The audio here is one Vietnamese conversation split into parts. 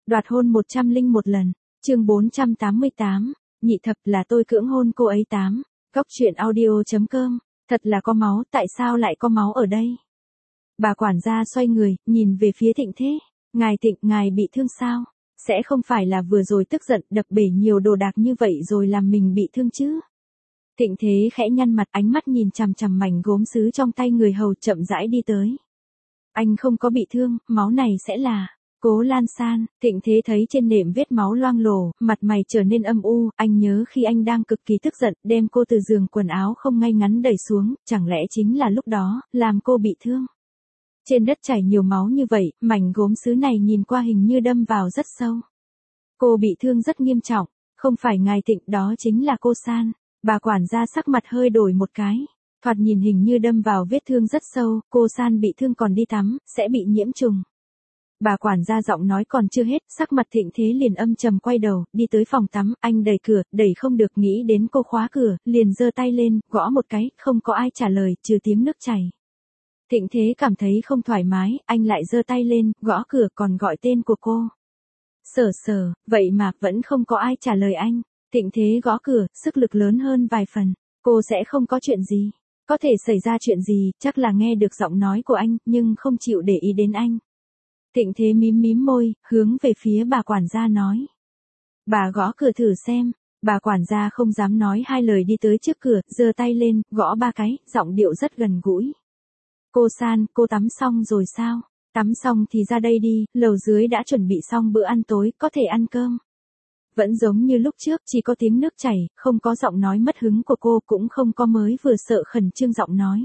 Đoạt hôn 101 lần, chương 488, nhị thập là tôi cưỡng hôn cô ấy 8. Góc truyện audio.com, thật là có máu, tại sao lại có máu ở đây? Bà quản gia xoay người, nhìn về phía Thịnh Thế. Ngài Thịnh, ngài bị thương sao? Sẽ không phải là vừa rồi tức giận đập bể nhiều đồ đạc như vậy rồi làm mình bị thương chứ? Thịnh Thế khẽ nhăn mặt, ánh mắt nhìn chằm chằm mảnh gốm sứ trong tay người hầu, chậm rãi đi tới. Anh không có bị thương, máu này sẽ là Cố Lan San. Thịnh Thế thấy trên nệm vết máu loang lổ, mặt mày trở nên âm u, anh nhớ khi anh đang cực kỳ tức giận, đem cô từ giường quần áo không ngay ngắn đẩy xuống, chẳng lẽ chính là lúc đó, làm cô bị thương. Trên đất chảy nhiều máu như vậy, mảnh gốm sứ này nhìn qua hình như đâm vào rất sâu. Cô bị thương rất nghiêm trọng, không phải ngài Thịnh, đó chính là cô San. Bà quản gia sắc mặt hơi đổi một cái. Thoạt nhìn hình như đâm vào vết thương rất sâu, cô San bị thương còn đi tắm, sẽ bị nhiễm trùng. Bà quản gia giọng nói còn chưa hết, sắc mặt Thịnh Thế liền âm trầm, quay đầu, đi tới phòng tắm, anh đẩy cửa, đẩy không được, nghĩ đến cô khóa cửa, liền giơ tay lên, gõ một cái, không có ai trả lời, trừ tiếng nước chảy. Thịnh Thế cảm thấy không thoải mái, anh lại giơ tay lên, gõ cửa, còn gọi tên của cô. Sở Sở, vậy mà vẫn không có ai trả lời anh. Thịnh Thế gõ cửa, sức lực lớn hơn vài phần. Cô sẽ không có chuyện gì. Có thể xảy ra chuyện gì, chắc là nghe được giọng nói của anh, nhưng không chịu để ý đến anh. Thịnh Thế mím mím môi, hướng về phía bà quản gia nói. Bà gõ cửa thử xem. Bà quản gia không dám nói hai lời, đi tới trước cửa, giơ tay lên, gõ 3 cái, giọng điệu rất gần gũi. Cô San, cô tắm xong rồi sao? Tắm xong thì ra đây đi, lầu dưới đã chuẩn bị xong bữa ăn tối, có thể ăn cơm. Vẫn giống như lúc trước, chỉ có tiếng nước chảy, không có giọng nói mất hứng của cô, cũng không có mới vừa sợ khẩn trương giọng nói.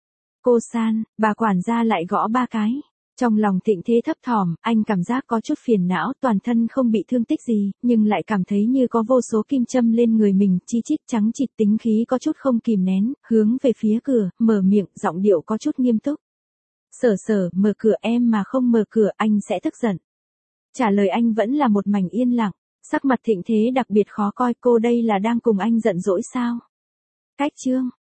Cô San, bà quản gia lại gõ 3 cái. Trong lòng Thịnh Thế thấp thỏm, anh cảm giác có chút phiền não, toàn thân không bị thương tích gì, nhưng lại cảm thấy như có vô số kim châm lên người mình, chi chít trắng chịt, tính khí có chút không kìm nén, hướng về phía cửa, mở miệng, giọng điệu có chút nghiêm túc. Sở Sở, mở cửa, em mà không mở cửa anh sẽ tức giận. Trả lời anh vẫn là một mảnh yên lặng, sắc mặt Thịnh Thế đặc biệt khó coi, cô đây là đang cùng anh giận dỗi sao? Cách chương.